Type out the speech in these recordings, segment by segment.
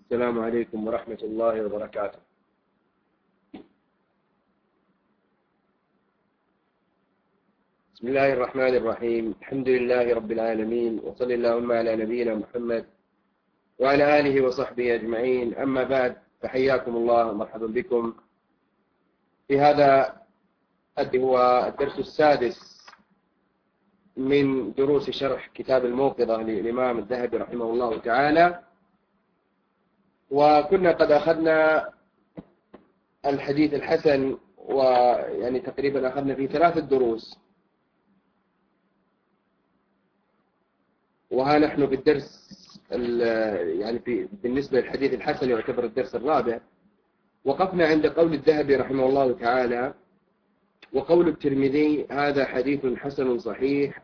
السلام عليكم ورحمة الله وبركاته. بسم الله الرحمن الرحيم. الحمد لله رب العالمين، وصلى اللهم على نبينا محمد وعلى آله وصحبه أجمعين. أما بعد، فحياكم الله ومرحبا بكم في هذا هو الدرس السادس من دروس شرح كتاب الموقظة للإمام الذهبي رحمه الله تعالى. وكنا قد أخذنا الحديث الحسن، ويعني تقريبا أخذنا فيه 3 دروس، وها نحن بالدرس بالنسبة للحديث الحسن يعتبر الدرس الرابع. وقفنا عند قول الذهبي رحمه الله تعالى: وقول الترمذي هذا حديث حسن صحيح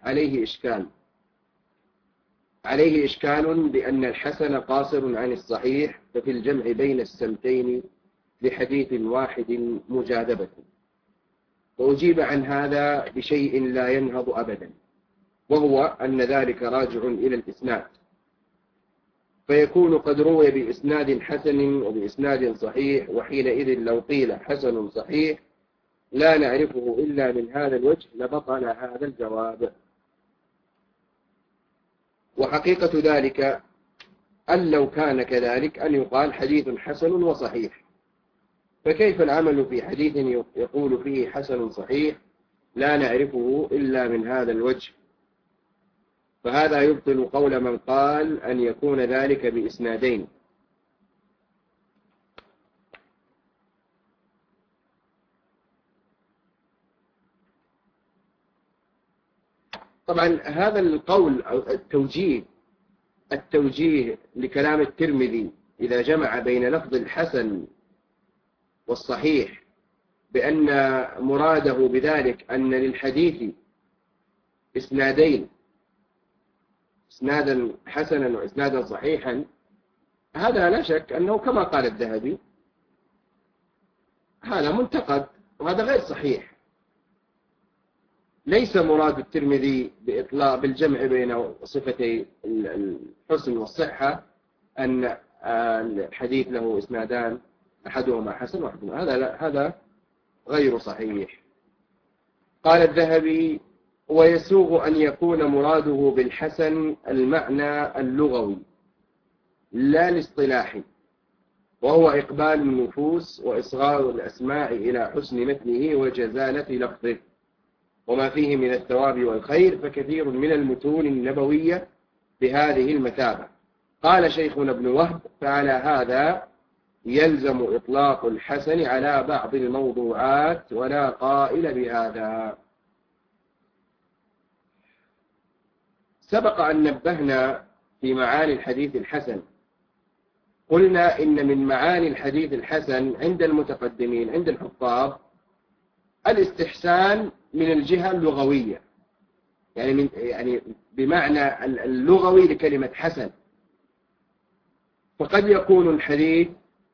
عليه إشكال بأن الحسن قاصر عن الصحيح، ففي الجمع بين السمتين بحديث واحد مجاذبة. وأجيب عن هذا بشيء لا ينهض أبدا، وهو أن ذلك راجع إلى الإسناد، فيكون قد روي بإسناد حسن وبإسناد صحيح، وحينئذ لو قيل حسن صحيح لا نعرفه إلا من هذا الوجه لبطل هذا الجواب. وحقيقة ذلك أن لو كان كذلك أن يقال حديث حسن وصحيح، فكيف العمل في حديث يقول فيه حسن صحيح لا نعرفه إلا من هذا الوجه؟ فهذا يبطل قول من قال أن يكون ذلك بإسنادين. طبعا هذا القول أو التوجيه لكلام الترمذي إذا جمع بين لفظ الحسن والصحيح بأن مراده بذلك أن للحديث إسنادين، إسنادا حسنا وإسنادا صحيحا، هذا لا شك أنه كما قال الذهبي هذا منتقد، وهذا غير صحيح. ليس مراد الترمذي بإطلاق بالجمع بين صفتي الحسن والصحة أن الحديث له إسنادان أحدهما حسن وأحدهما، هذا غير صحيح. قال الذهبي: ويسوغ أن يكون مراده بالحسن المعنى اللغوي لا الاصطلاحي، وهو إقبال النفوس وإصغار الأسماع إلى حسن متنه وجزالة لفظه وما فيه من الثواب والخير، فكثير من المتون النبوية بهذه المثابة. قال شيخنا ابن وهب: فعلى هذا يلزم إطلاق الحسن على بعض الموضوعات، ولا قائل بهذا. سبق أن نبهنا في معاني الحديث الحسن، قلنا إن من معاني الحديث الحسن عند المتقدمين عند الحفاظ الاستحسان من الجهة اللغوية، يعني بمعنى اللغوي لكلمة حسن. فقد يكون الحديث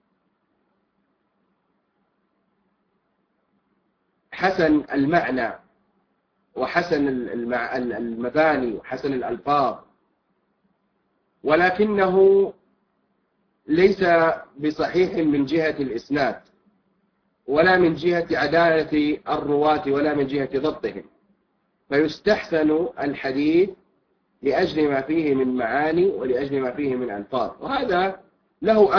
حسن المعنى وحسن المباني وحسن الألفاظ، ولكنه ليس بصحيح من جهة الإسناد، ولا من جهة عدالة الرواة، ولا من جهة ضبطهم، فيستحسن الحديث لأجل ما فيه من معاني ولأجل ما فيه من ألفاظ. وهذا له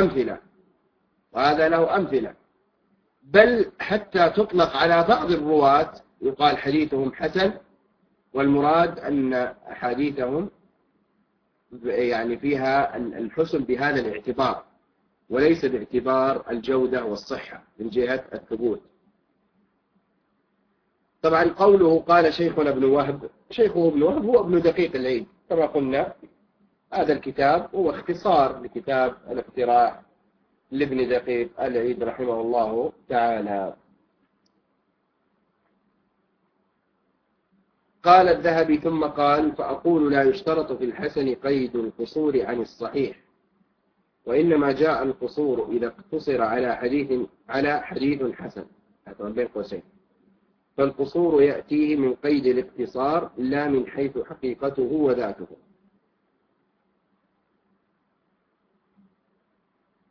أمثلة، بل حتى تطلق على بعض الرواة يقال حديثهم حسن، والمراد أن أحاديثهم يعني فيها الحسن بهذا الاعتبار، وليس باعتبار الجودة والصحة من جهة الثبوت. طبعا قوله قال شيخنا ابن وهب، شيخه ابن وهب هو ابن دقيق العيد كما قلنا. هذا الكتاب هو اختصار لكتاب الاقتراح لابن دقيق العيد رحمه الله تعالى. قال الذهبي ثم قال: فأقول لا يشترط في الحسن قيد القصور عن الصحيح، وإنما جاء القصور إذا اقتصر على حديث حسن بين قوسين، فالقصور يأتيه من قيد الاقتصار لا من حيث حقيقته وذاته.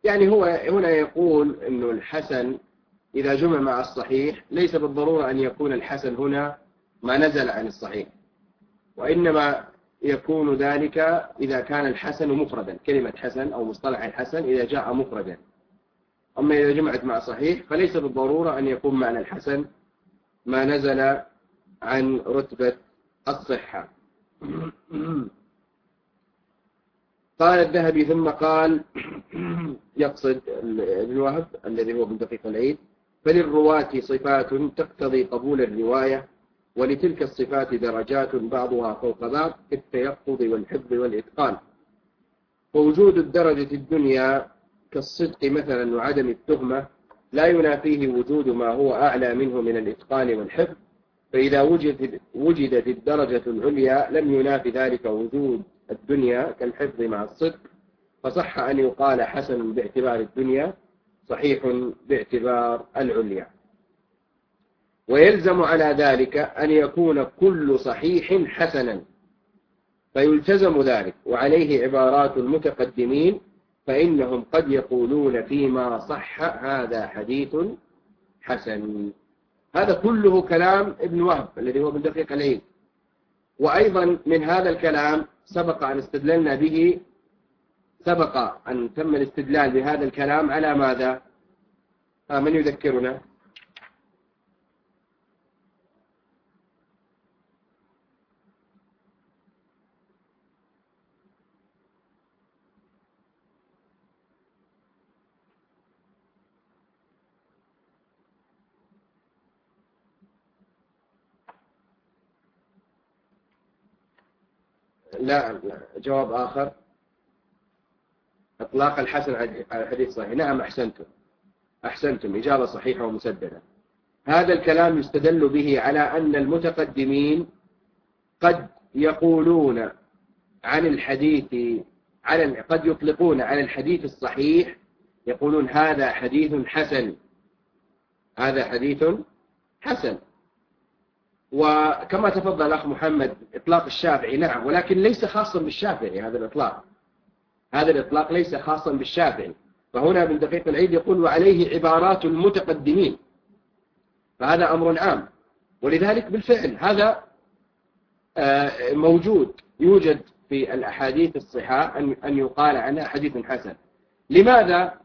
يعني هو هنا يقول أنه الحسن إذا جمع مع الصحيح ليس بالضرورة أن يكون الحسن هنا ما نزل عن الصحيح، وإنما يكون ذلك إذا كان الحسن مفردا، كلمة حسن أو مصطلح الحسن إذا جاء مفردا. أما إذا جمعت مع صحيح فليس بالضرورة أن يكون معنى الحسن ما نزل عن رتبة الصحة. قال الذهبي ثم قال يقصد ابن وهب الذي هو من دقيق العيد: فللرواة صفات تقتضي قبول الرواية، ولتلك الصفات درجات بعضها فوق بعض في التيقظ والحفظ والإتقان. ووجود الدرجة الدنيا كالصدق مثلا وعدم التهمة لا ينافيه وجود ما هو أعلى منه من الإتقان والحفظ، فإذا وجدت الدرجة العليا لم ينافي ذلك وجود الدنيا كالحفظ مع الصدق، فصح أن يقال حسن باعتبار الدنيا، صحيح باعتبار العليا. ويلزم على ذلك أن يكون كل صحيح حسنا، فيلتزم ذلك، وعليه عبارات المتقدمين، فإنهم قد يقولون فيما صح هذا حديث حسن. هذا كله كلام ابن وهب الذي هو من دقيق العيد. وأيضا من هذا الكلام سبق أن تم الاستدلال بهذا الكلام على ماذا؟ من يذكرنا؟ لا، جواب آخر: إطلاق الحسن على الحديث صحيح. نعم، أحسنتم، إجابة صحيحة ومسددة. هذا الكلام يستدل به على أن المتقدمين قد يقولون عن الحديث قد يطلقون على الحديث الصحيح، يقولون هذا حديث حسن، هذا حديث حسن. وكما تفضل الأخ محمد إطلاق الشافعي، نعم، ولكن ليس خاصا بالشافعي. هذا الإطلاق ليس خاصا بالشافعي. فهنا ابن دقيق العيد يقول وعليه عبارات المتقدمين، فهذا أمر عام. ولذلك بالفعل هذا يوجد في الأحاديث الصحاح أن يقال عنها حديث حسن. لماذا؟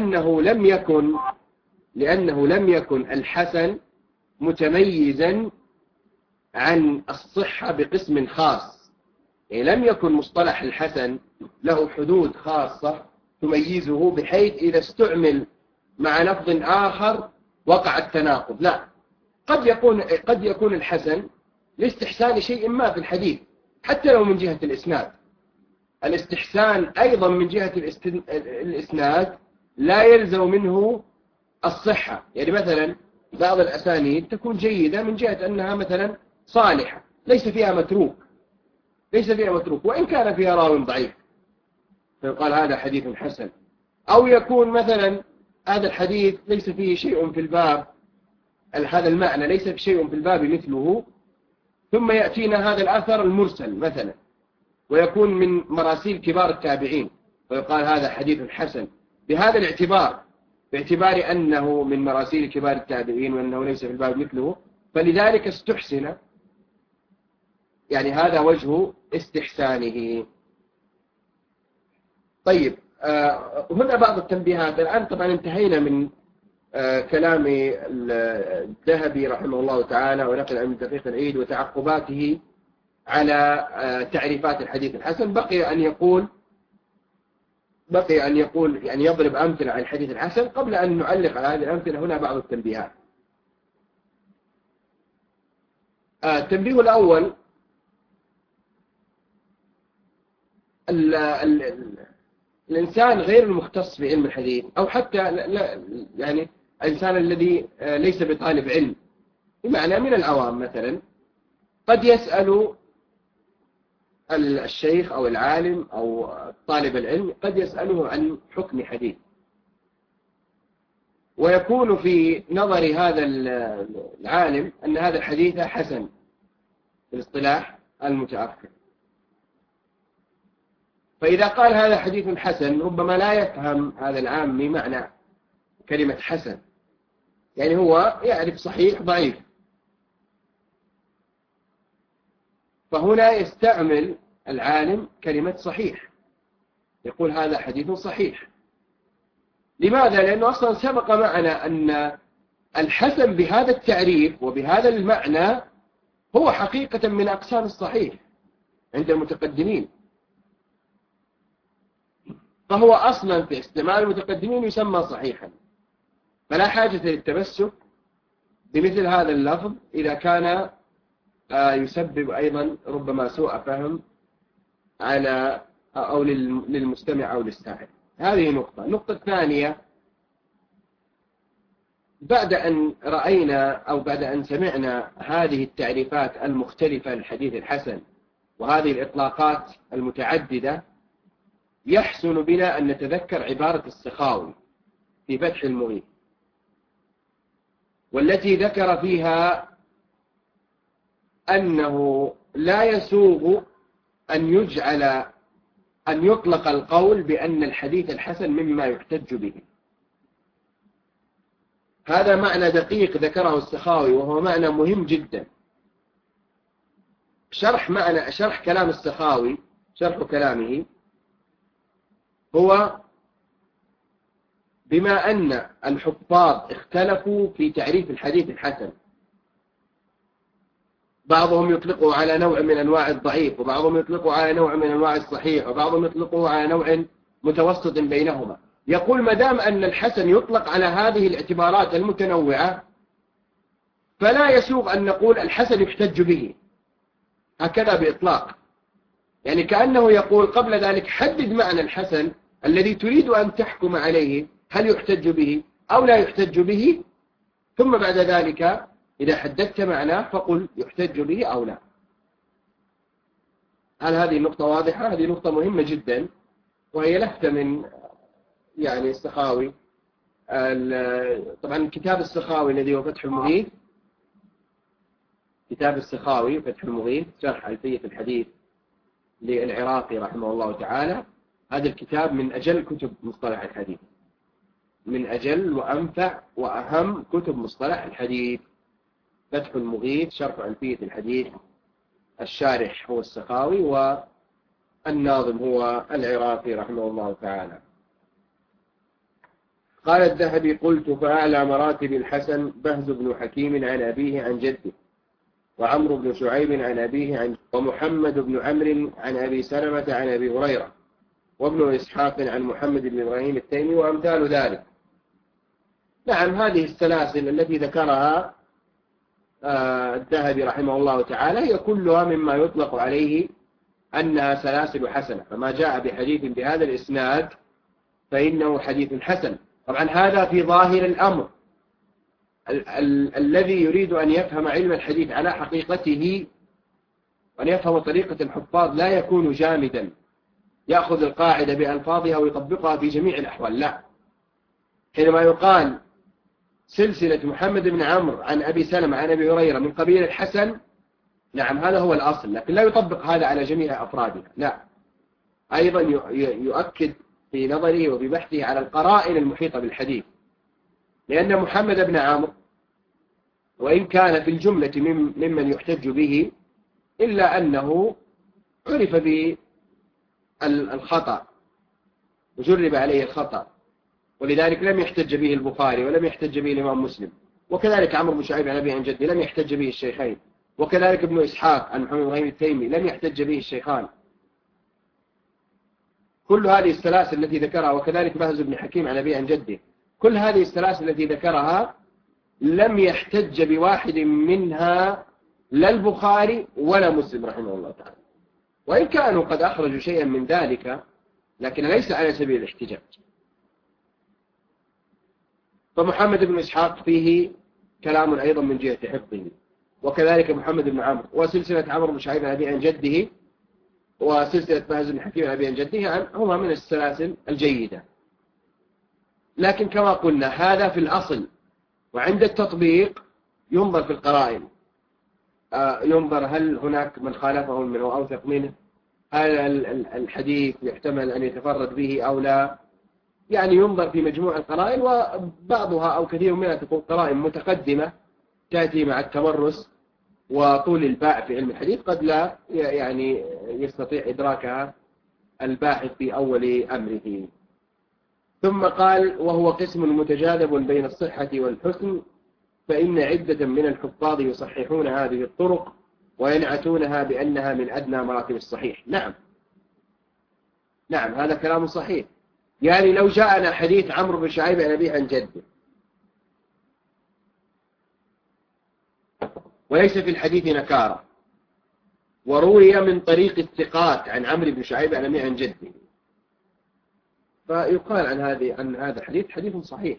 لأنه لم يكن الحسن متميزا عن الصحة بقسم خاص، يعني لم يكن مصطلح الحسن له حدود خاصة تميزه بحيث إذا استعمل مع لفظ آخر وقع التناقض. لا، قد يكون الحسن لاستحسان شيء ما في الحديث، حتى لو من جهة الإسناد. الاستحسان أيضا من جهة الإسناد لا يلزم منه الصحة. يعني مثلا بعض الأسانيد تكون جيدة من جهة أنها مثلا صالحة، ليس فيها متروك، وإن كان فيها راو ضعيف، فيقال هذا حديث حسن. أو يكون مثلا هذا الحديث ليس فيه شيء في الباب، هذا المعنى ليس في شيء في الباب مثله، ثم يأتينا هذا الأثر المرسل مثلا ويكون من مراسيل كبار التابعين، ويقال هذا حديث حسن بهذا الاعتبار، باعتبار أنه من مراسيل كبار التابعين وأنه ليس في الباب مثله، فلذلك استحسن. يعني هذا وجه استحسانه. طيب، هنا بعض التنبيهات. الآن طبعا انتهينا من كلام الذهبي رحمه الله تعالى ونقل عن دقيق العيد وتعقباته على تعريفات الحديث الحسن. بقي أن يقول يعني يضرب أمثلة عن الحديث الحسن. قبل أن نعلق على هذه الأمثلة هنا بعض التنبيهات. التنبيه الأول: الإنسان غير المختص بعلم الحديث، أو حتى يعني الإنسان الذي ليس بطالب علم، بمعنى من العوام مثلا، قد يسأل الشيخ أو العالم أو طالب العلم، قد يسأله عن حكم حديث، ويكون في نظر هذا العالم أن هذا الحديث حسن في الاصطلاح المتأخر. فإذا قال هذا حديث حسن ربما لا يفهم هذا العامي معنى كلمة حسن، يعني هو يعرف صحيح ضعيف، فهنا يستعمل العالم كلمة صحيح، يقول هذا حديث صحيح. لماذا؟ لأنه أصلا سبق معنا أن الحسن بهذا التعريف وبهذا المعنى هو حقيقة من أقسام الصحيح عند المتقدمين، فهو أصلا في استعمال المتقدمين يسمى صحيحا، فلا حاجة للتمسك بمثل هذا اللفظ إذا كان يسبب أيضا ربما سوء فهم على أو للمستمع أو للسامع. هذه نقطة. النقطة الثانية، بعد أن رأينا أو بعد أن سمعنا هذه التعريفات المختلفة للحديث الحسن وهذه الإطلاقات المتعددة، يحسن بنا أن نتذكر عبارة السخاوي في فتح المغيث، والتي ذكر فيها أنه لا يسوغ أن يطلق القول بأن الحديث الحسن مما يحتج به. هذا معنى دقيق ذكره السخاوي، وهو معنى مهم جدا. شرح كلام السخاوي، شرح كلامه هو بما أن الحفاظ اختلفوا في تعريف الحديث الحسن، بعضهم يطلقه على نوع من أنواع الضعيف، وبعضهم يطلقه على نوع من أنواع الصحيح، وبعضهم يطلقه على نوع متوسط بينهما. يقول ما دام أن الحسن يطلق على هذه الاعتبارات المتنوعة فلا يسوغ أن نقول الحسن يحتج به هكذا بإطلاق، يعني كأنه يقول قبل ذلك حدد معنى الحسن الذي تريد أن تحكم عليه، هل يحتج به أو لا يحتج به، ثم بعد ذلك إذا حددت معناه فقل يحتج به أو لا. هل هذه النقطة واضحة؟ هذه نقطة مهمة جدا، وهي لفتة من يعني السخاوي. طبعا كتاب السخاوي الذي هو فتح المغيث، كتاب السخاوي فتح المغيث شرح ألفية الحديث للعراقي رحمه الله تعالى، هذا الكتاب من أجل كتب مصطلح الحديث، من أجل وأنفع وأهم كتب مصطلح الحديث. فتح المغيث شرح ألفية الحديث، الشارح هو السخاوي والناظم هو العراقي رحمه الله تعالى. قال الذهبي: قلت فأعلى مراتب الحسن بهز بن حكيم عن أبيه عن جده، وعمرو بن شعيب عن أبيه عن، ومحمد بن عمرو عن أبي سلمة عن أبي هريرة، وابن إسحاق عن محمد بن إبراهيم التيمي، وأمثال ذلك. نعم، هذه السلاسل التي ذكرها الذهبي رحمه الله تعالى هي كلها مما يطلق عليه أنها سلاسل حسنة، فما جاء بحديث بهذا الإسناد فإنه حديث حسن. طبعا هذا في ظاهر الأمر. الذي يريد أن يفهم علم الحديث على حقيقته وأن يفهم طريقة الحفاظ لا يكون جامدا يأخذ القاعدة بألفاظها ويطبقها في جميع الأحوال، لا. حينما يقال سلسلة محمد بن عمرو عن أبي سلمة عن أبي هريرة من قبيل الحسن، نعم هذا هو الأصل، لكن لا يطبق هذا على جميع أفرادها، لا. أيضا يؤكد في نظره وببحثه على القرائن المحيطة بالحديث، لأن محمد بن عمرو وإن كان في الجملة ممن يحتج به إلا أنه عرف بالخطأ وجرب عليه الخطأ، ولذلك لم يحتج به البخاري ولم يحتج به الإمام مسلم، وكذلك عمرو بن شعيب عن أبيه عن جده لم يحتج به الشيخين، وكذلك ابن إسحاق عن محمد بن إبراهيم التيمي لم يحتج به الشيخان. كل هذه السلاسل التي ذكرها، وكذلك بهز بن حكيم عن أبيه عن جده، كل هذه السلاسل التي ذكرها لم يحتج بواحد منها لا البخاري ولا مسلم رحمه الله تعالى، وإن كانوا قد أخرجوا شيئا من ذلك لكن ليس على سبيل الاحتجاج. فمحمد بن إسحاق فيه كلام أيضا من جهة حفظه، وكذلك محمد بن عمرو، وسلسلة عمرو بن شعيب عن أبيه عن جده، وسلسلة بهز بن حكيم عن أبيه عن جده هما من السلاسل الجيدة. لكن كما قلنا هذا في الأصل، وعند التطبيق ينظر في القرائن، ينظر هل هناك من خالفه من هو أوثق منه، هل الحديث يحتمل أن يتفرد به أو لا؟ يعني ينظر في مجموع القرائن، وبعضها أو كثير منها تكون قرائن متقدمة تأتي مع التمرس وطول الباء في علم الحديث، قد لا يعني يستطيع إدراكها الباحث في أول أمره. ثم قال: وهو قسم متجاذب بين الصحة والحسن، فإن عدة من الحفاظ يصححون هذه الطرق وينعتونها بأنها من أدنى مراتب الصحيح. نعم، هذا كلام صحيح. يعني لو جاءنا حديث عمرو بن شعيب عن أبيه عن جده وليس في الحديث نكارة، وروي من طريق الثقات عن عمرو بن شعيب عن أبيه عن جده، فيقال عن هذا الحديث حديث صحيح.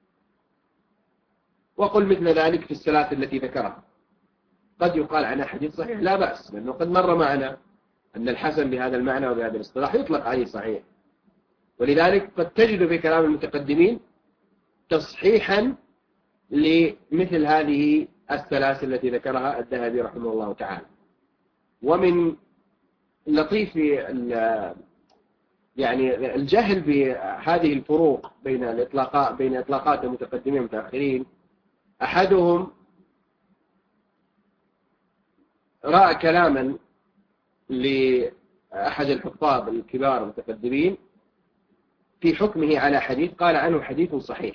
وقل مثل ذلك في الثلاث التي ذكرها، قد يقال عنها حديث صحيح لا بأس، لأنه قد مر معنا أن الحسن بهذا المعنى وبهذا الاصطلاح يطلق عليه صحيح. ولذلك قد تجد في كلام المتقدمين تصحيحا لمثل هذه الثلاث التي ذكرها الذهبي رحمه الله تعالى. ومن لطيف يعني الجهل بهذه الفروق بين إطلاقات المتقدمين والمتأخرين، أحدهم رأى كلاما لأحد الحفاظ الكبار المتقدمين في حكمه على حديث، قال عنه حديث صحيح،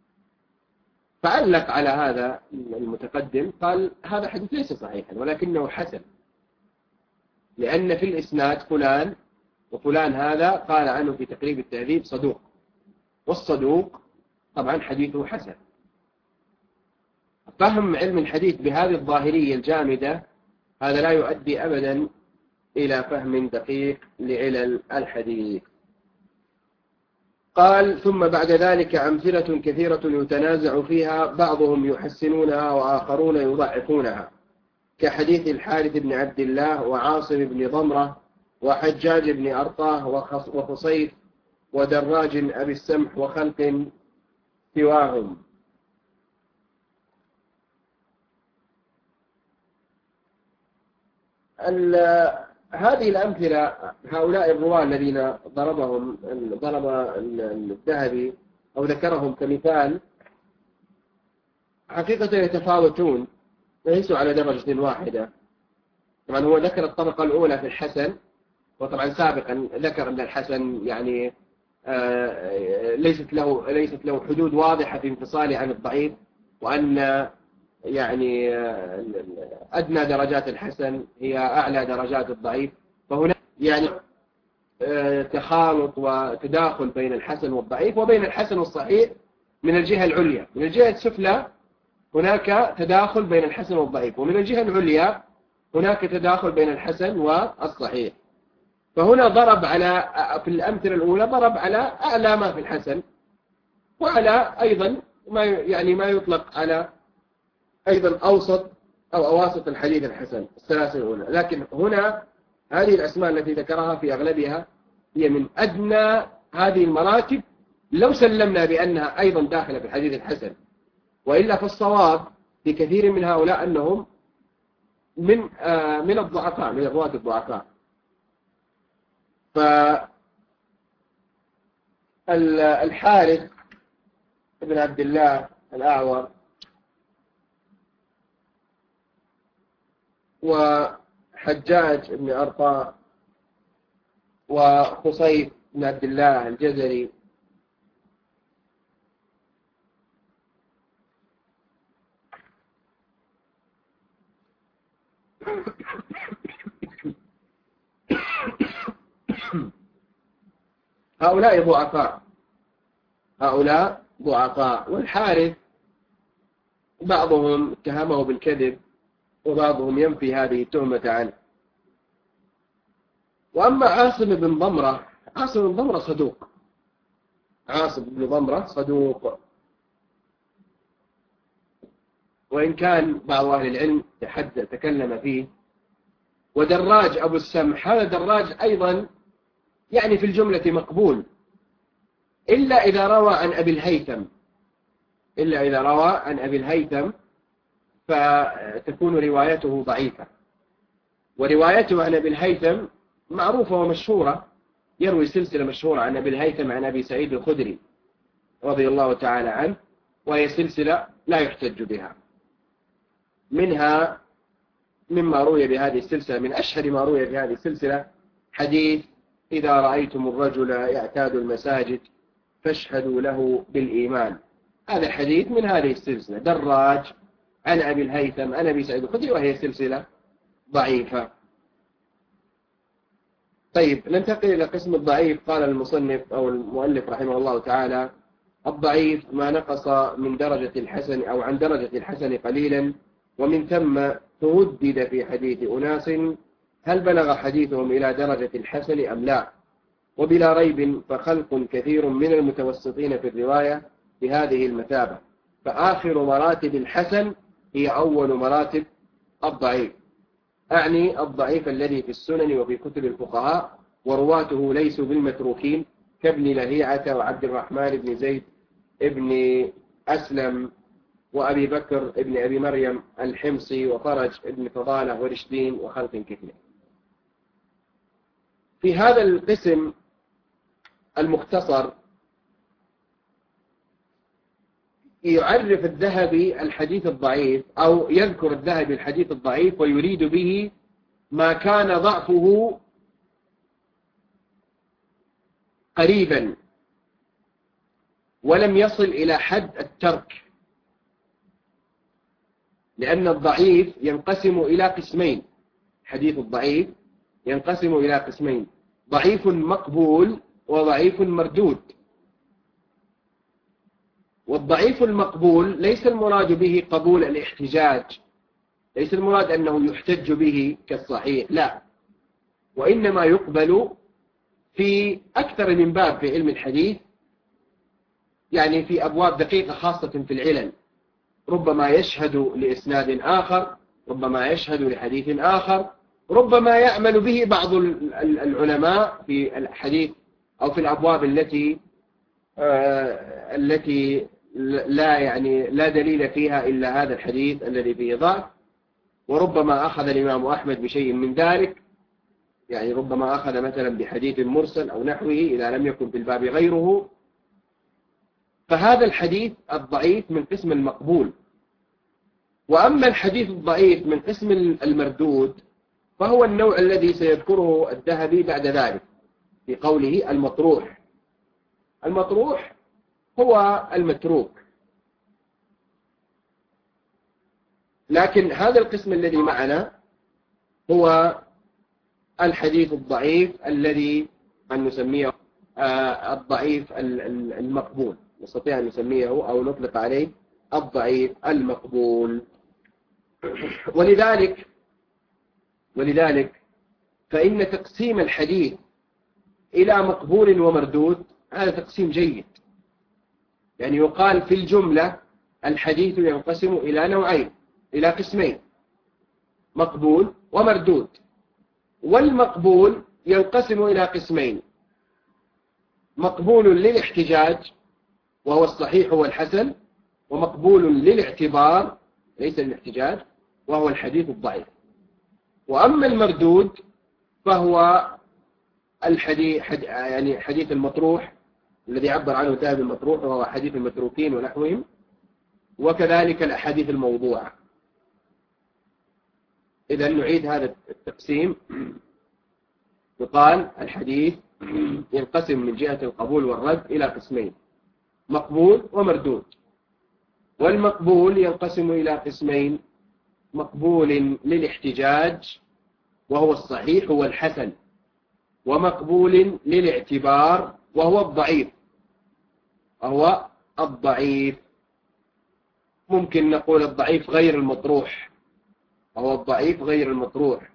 فعلق على هذا المتقدم قال: هذا حديث ليس صحيحا ولكنه حسن، لأن في الإسناد فلان وفلان، هذا قال عنه في تقريب التهذيب صدوق، والصدوق طبعا حديثه حسن. فهم علم الحديث بهذه الظاهرية الجامدة هذا لا يؤدي أبدا إلى فهم دقيق لعلل الحديث. قال: ثم بعد ذلك أمثلة كثيرة يتنازع فيها، بعضهم يحسنونها وآخرون يضعفونها، كحديث الحارث بن عبد الله وعاصم بن ضمرة وحجاج بن أرطاه وخصيف ودراج أبي السمح وخلق سواهم. هذه الأمثلة، هؤلاء الرواة الذين ضرب الذهبي أو ذكرهم كمثال، حقيقة يتفاوتون، ليسوا على درجة واحدة. طبعا هو ذكر الطبقة الأولى في الحسن، وطبعا سابقا ذكر أن الحسن يعني ليست له حدود واضحة في انفصاله عن الضعيف، وأن يعني أدنى درجات الحسن هي أعلى درجات الضعيف. فهنا يعني تخالط وتداخل بين الحسن والضعيف وبين الحسن والصحيح من الجهة العليا. من الجهة السفلى هناك تداخل بين الحسن والضعيف، ومن الجهة العليا هناك تداخل بين الحسن والصحيح. فهنا ضرب في الأمثلة الأولى ضرب على أعلى ما في الحسن، وعلى أيضا ما يطلق على أيضا أوسط أو أواسط الحديث الحسن، السلاسل الأولى. لكن هنا هذه الأسماء التي ذكرها في أغلبها هي من أدنى هذه المراتب، لو سلمنا بأنها أيضا داخلة في الحديث الحسن، وإلا فالصواب في كثير من هؤلاء أنهم من الضعفاء، من الرواة الضعفاء. فالحارث بن عبد الله الأعور وحجاج بن أرطاء وخصيف بن عبد الله الجزري هؤلاء ضعفاء. والحارث بعضهم اتهمه بالكذب وبعضهم ينفي هذه التهمة عنه. وأما عاصم بن ضمرة صدوق، عاصم بن ضمرة صدوق، وإن كان بعض أهل العلم تكلم فيه. ودراج أبو السمح، هذا دراج أيضا يعني في الجملة مقبول، إلا إذا روى عن أبي الهيثم فتكون روايته ضعيفة. وروايته عن أبي الهيثم معروفة ومشهورة، يروي سلسلة مشهورة عن أبي الهيثم عن أبي سعيد الخدري رضي الله تعالى عنه، وهي سلسلة لا يحتج بها. منها مما روي بهذه السلسلة، من أشهر ما روي بهذه السلسلة حديث: إذا رأيتم الرجل يعتاد المساجد فاشهدوا له بالإيمان. هذا الحديث من هذه السلسلة، دراج عن أبي الهيثم عن أبي سعيد الخدري، وهي سلسلة ضعيفة. طيب، ننتقل إلى قسم الضعيف. قال المصنف أو المؤلف رحمه الله تعالى: الضعيف ما نقص من درجة الحسن أو عن درجة الحسن قليلا، ومن ثم تردد في حديث أناس هل بلغ حديثهم إلى درجة الحسن أم لا. وبلا ريب فخلق كثير من المتوسطين في الرواية بهذه المثابة، فآخر مراتب الحسن هي أول مراتب الضعيف، أعني الضعيف الذي في السنن وفي كتب الفقهاء، ورواته ليسوا بالمتروكين كابن لهيعة وعبد الرحمن بن زيد ابن أسلم وأبي بكر ابن أبي مريم الحمصي وفرج ابن فضالة ورشدين وخلق كثير. في هذا القسم المختصر يعرف الذهبي الحديث الضعيف، أو يذكر الذهبي الحديث الضعيف ويريد به ما كان ضعفه قريبا ولم يصل إلى حد الترك، لأن الضعيف ينقسم إلى قسمين. حديث الضعيف ينقسم إلى قسمين: ضعيف مقبول وضعيف مردود. والضعيف المقبول ليس المراد به قبول الاحتجاج، ليس المراد أنه يحتج به كالصحيح، لا، وإنما يقبل في أكثر من باب في علم الحديث، يعني في أبواب دقيقة خاصة في العلل، ربما يشهد لإسناد آخر، ربما يشهد لحديث آخر، ربما يعمل به بعض العلماء في الحديث أو في الأبواب التي لا دليل فيها إلا هذا الحديث الذي فيه ضعف. وربما أخذ الإمام أحمد بشيء من ذلك، يعني ربما أخذ مثلا بحديث مرسل أو نحوه إذا لم يكن في الباب غيره. فهذا الحديث الضعيف من قسم المقبول. وأما الحديث الضعيف من قسم المردود فهو النوع الذي سيذكره الذهبي بعد ذلك في قوله المطروح. المطروح هو المتروك، لكن هذا القسم الذي معنا هو الحديث الضعيف الذي أن نسميه الضعيف المقبول، نستطيع أن نسميه أو نطلق عليه الضعيف المقبول. ولذلك فإن تقسيم الحديث إلى مقبول ومردود هذا تقسيم جيد. يعني يقال في الجملة الحديث ينقسم إلى نوعين، إلى قسمين: مقبول ومردود. والمقبول ينقسم إلى قسمين: مقبول للاحتجاج وهو الصحيح والحسن، ومقبول للاعتبار ليس للاحتجاج وهو الحديث الضعيف. وأما المردود فهو حديث المطروح الذي عبر عنه الذهبي المطروح، وهو حديث المتروكين ونحوهم، وكذلك الأحاديث الموضوعة. إذا نعيد هذا التقسيم. يقال الحديث ينقسم من جهة القبول والرد إلى قسمين: مقبول ومردود. والمقبول ينقسم إلى قسمين: مقبول للاحتجاج وهو الصحيح والحسن، ومقبول للاعتبار وهو الضعيف. ممكن نقول الضعيف غير المطروح، وهو الضعيف غير المطروح.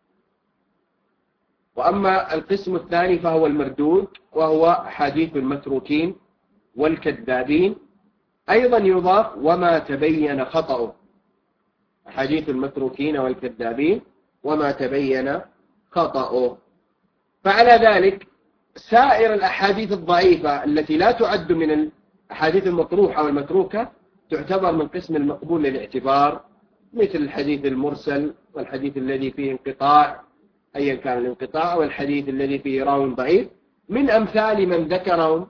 وأما القسم الثاني فهو المردود، وهو حديث المتروكين والكذابين. أيضا يضاف وما تبين خطأه، حديث المتروكين والكذابين وما تبين خطأه. فعلى ذلك سائر الأحاديث الضعيفة التي لا تعد من الأحاديث المطروحة والمتروكة تعتبر من قسم المقبول للاعتبار، مثل الحديث المرسل والحديث الذي فيه انقطاع، أيا كان الانقطاع أو الحديث الذي فيه راو ضعيف، من أمثال من ذكرهم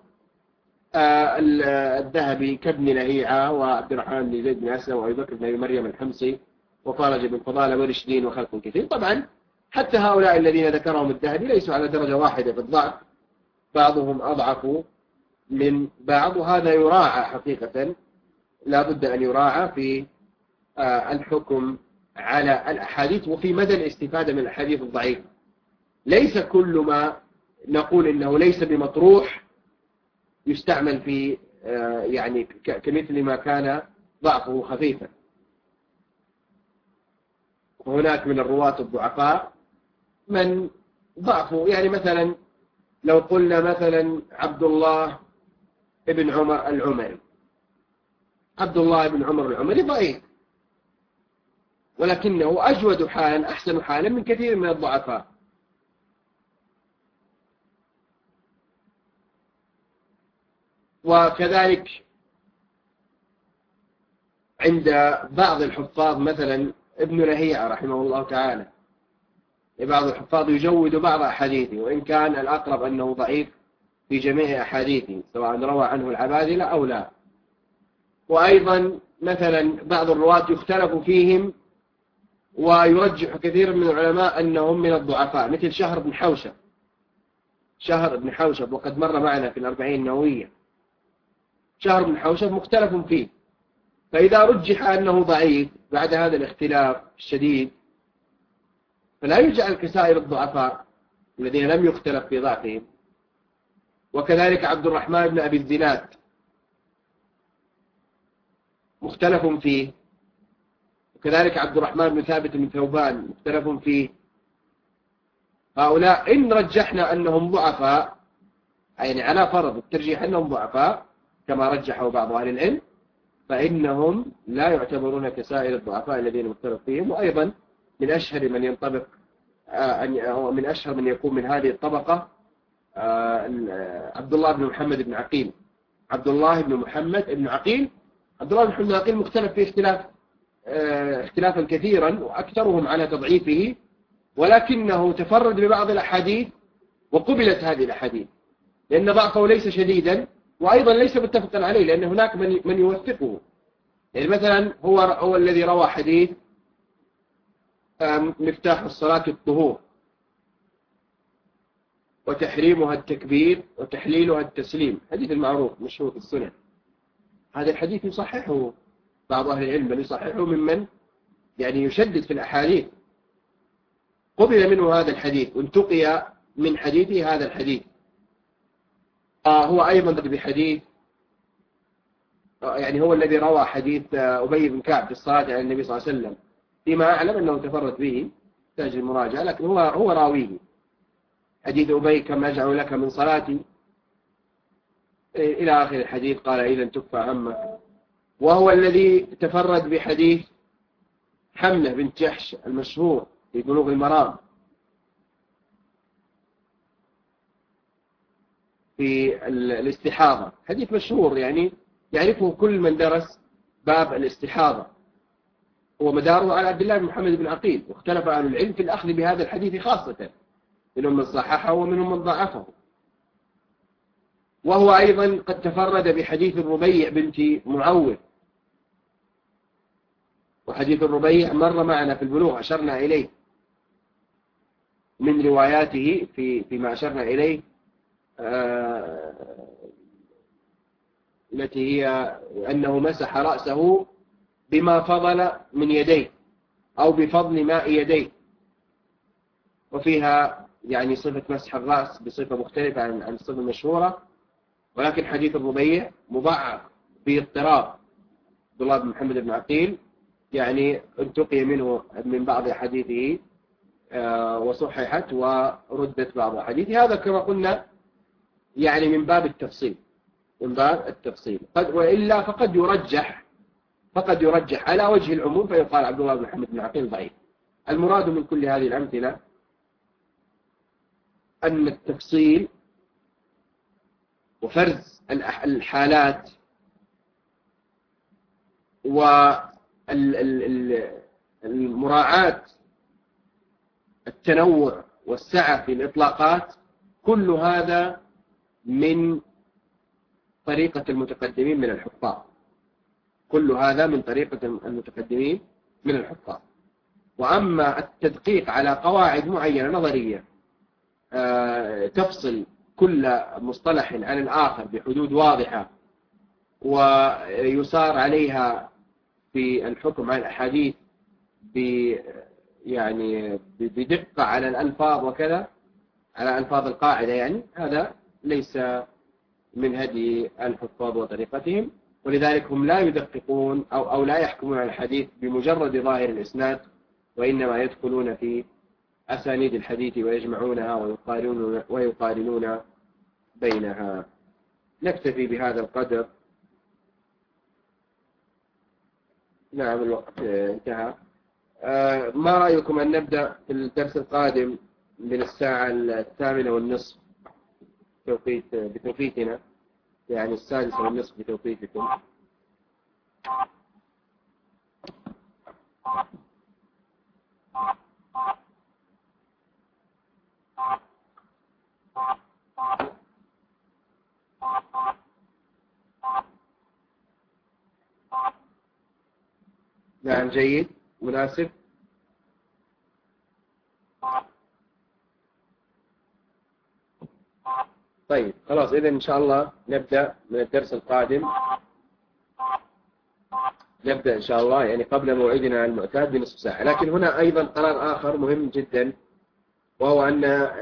الذهبي كابن لهيعة وعبد الرحمن بن زيد بن أسلم وأبي بكر بن أبي مريم الحمصي وفرج بن فضالة ورشدين وخلق كثير. طبعا حتى هؤلاء الذين ذكرهم الذهبي ليسوا على درجة واحدة في الضعف، بعضهم أضعف من بعض، وهذا يراعى حقيقة، لا بد أن يراعى في الحكم على الأحاديث وفي مدى الاستفادة من الأحاديث الضعيفة. ليس كل ما نقول إنه ليس بمطروح يستعمل في يعني كمثل ما كان ضعفه خفيفا. وهناك من الرواة الضعفاء من ضعفه، يعني مثلا لو قلنا مثلا عبد الله بن عمر العمري، عبد الله بن عمر العمري ضعيف، ولكنه أجود حالا أحسن حالا من كثير من الضعفاء. وكذلك عند بعض الحفاظ مثلا ابن لهيعة رحمه الله تعالى، بعض الحفاظ يجود بعض أحاديثه، وإن كان الأقرب أنه ضعيف في جميع أحاديثه سواء روى عنه العبادلة أو لا. وأيضا مثلا بعض الرواة يختلف فيهم ويرجح كثير من العلماء أنهم من الضعفاء، مثل شهر بن حوشب. شهر بن حوشب وقد مر معنا في الأربعين النووية. شهر بن حوشب مختلف فيه، فإذا رجح أنه ضعيف بعد هذا الاختلاف الشديد فلا يجعل كسائر الضعفاء الذين لم يختلف في ضعفهم. وكذلك عبد الرحمن بن أبي الزناد مختلف فيه، وكذلك عبد الرحمن بن ثابت بن ثوبان مختلف فيه. هؤلاء إن رجحنا أنهم ضعفاء، يعني على فرض الترجيح أنهم ضعفاء كما رجحوا بعض أهل العلم، فإنهم لا يعتبرون كسائر الضعفاء الذين مختلف فيهم. وأيضا من أشهر من ينطبق من أشهر من يكون من هذه الطبقة عبد الله بن محمد بن عقيل. عبد الله بن محمد بن عقيل، عبد الله بن محمد بن عقيل مختلف في اختلافا كثيرا، وأكثرهم على تضعيفه، ولكنه تفرد ببعض الأحاديث وقبلت هذه الأحاديث، لأن ضعفه ليس شديدا وأيضا ليس متفقا عليه، لأن هناك من يوثقه. يعني مثلا هو الذي روى حديث مفتاح الصلاة الطهور وتحريمها التكبير وتحليلها التسليم، حديث المعروف مشهور في السنن. هذا الحديث يصححه بعض أهل العلم، بل يصححه ممن يعني يشدد في الأحاديث. قبل منه هذا الحديث وانتقي من حديثه هذا الحديث. هو أيضا بحديث، يعني هو الذي روى حديث أبي بن كعب في الصلاة على النبي صلى الله عليه وسلم، فيما أعلم أنه تفرد به، تحتاج المراجعة، لكن هو راويه. حديث أبي كم أجعل لك من صلاتي إلى آخر الحديث، قال إذا تكفى عمك. وهو الذي تفرد بحديث حملة بنت جحش المشهور في بلوغ المرام في الاستحاضة، حديث مشهور يعني يعرفه كل من درس باب الاستحاضة. هو مداره على عبد الله بن محمد بن عقيل، واختلف أهل العلم في الأخذ بهذا الحديث خاصة، منهم من صححه ومنهم من ضعفه. وهو أيضا قد تفرد بحديث الربيع بنت معوذ، وحديث الربيع مر معنا في البلوغ، أشرنا إليه من رواياته فيما أشرنا إليه، التي هي أنه مسح رأسه بما فضل من يديه أو بفضل ماء يديه، وفيها يعني صفة مسح الرأس بصفة مختلفة عن الصفة المشهورة. ولكن حديث الربيع مضاعف باضطراب. عبد الله بن محمد بن عقيل يعني انتقي منه من بعض حديثه وصححت وردت بعض حديثه. هذا كما قلنا يعني من باب التفصيل، من باب التفصيل. وإلا فقد يرجح على وجه العموم فيقال عبد الله بن محمد بن عقيل ضعيف. المراد من كل هذه الأمثلة أن التفصيل وفرز الحالات والمراعاة التنوع والسعة في الإطلاقات، كل هذا من طريقة المتقدمين من الحفاظ، كل هذا من طريقة المتقدمين من الحفاظ. وأما التدقيق على قواعد معينة نظرية تفصل كل مصطلح عن الآخر بحدود واضحة ويصار عليها في الحكم على الأحاديث يعني بدقة على الألفاظ وكذا، على ألفاظ القاعدة، يعني هذا ليس من هدي الحفاظ وطريقتهم، ولذلك هم لا يدققون أو لا يحكمون على الحديث بمجرد ظاهر الإسناد، وإنما يدخلون في أسانيد الحديث ويجمعونها ويقارنون بينها. نكتفي بهذا القدر. نعم الوقت انتهى. ما رأيكم أن نبدأ في الدرس القادم من الساعة 8:30 بتوقيتنا، يعني 6:30 بتوقيتكم؟ نعم جيد مناسب. طيب خلاص، إذن إن شاء الله نبدأ من الدرس القادم، نبدأ إن شاء الله يعني قبل موعدنا المعتاد بنصف ساعة. لكن هنا أيضا قرار آخر مهم جدا، وهو أن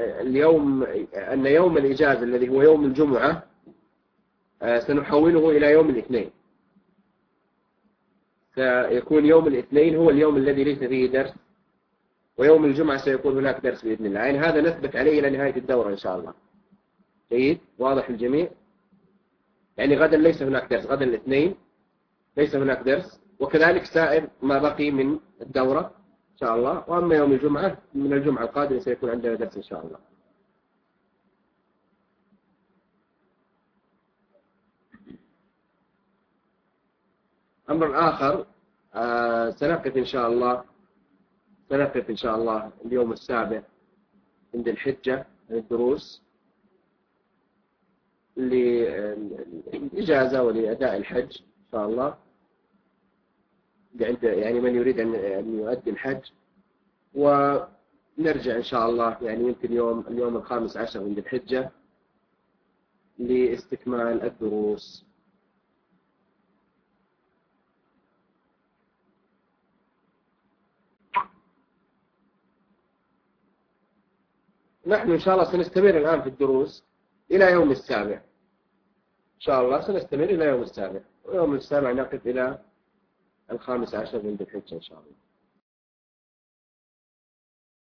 يوم الإجازة الذي هو يوم الجمعة سنحوله إلى يوم الاثنين. سيكون يوم الاثنين هو اليوم الذي ليس فيه درس، ويوم الجمعة سيكون هناك درس بإذن الله. يعني هذا نثبت عليه إلى نهاية الدورة إن شاء الله. جيد، واضح الجميع؟ يعني غدا ليس هناك درس، غدا الاثنين ليس هناك درس، وكذلك سائر ما بقي من الدورة إن شاء الله. وأما يوم الجمعة، من الجمعة القادمة سيكون عندنا درس إن شاء الله. أمر آخر، سنقف إن شاء الله اليوم السابع عند الحجة الدروس للإجازة ولأداء الحج إن شاء الله، يعني من يريد أن يؤدي الحج. ونرجع إن شاء الله يعني يمكن اليوم 15 عند الحجة لاستكمال الدروس. نحن إن شاء الله سنستمر الآن في الدروس إلى يوم السابع إن شاء الله، سنستمر إلى يوم السابع، ويوم السابع نقف إلى 15 عند الحجة إن شاء الله.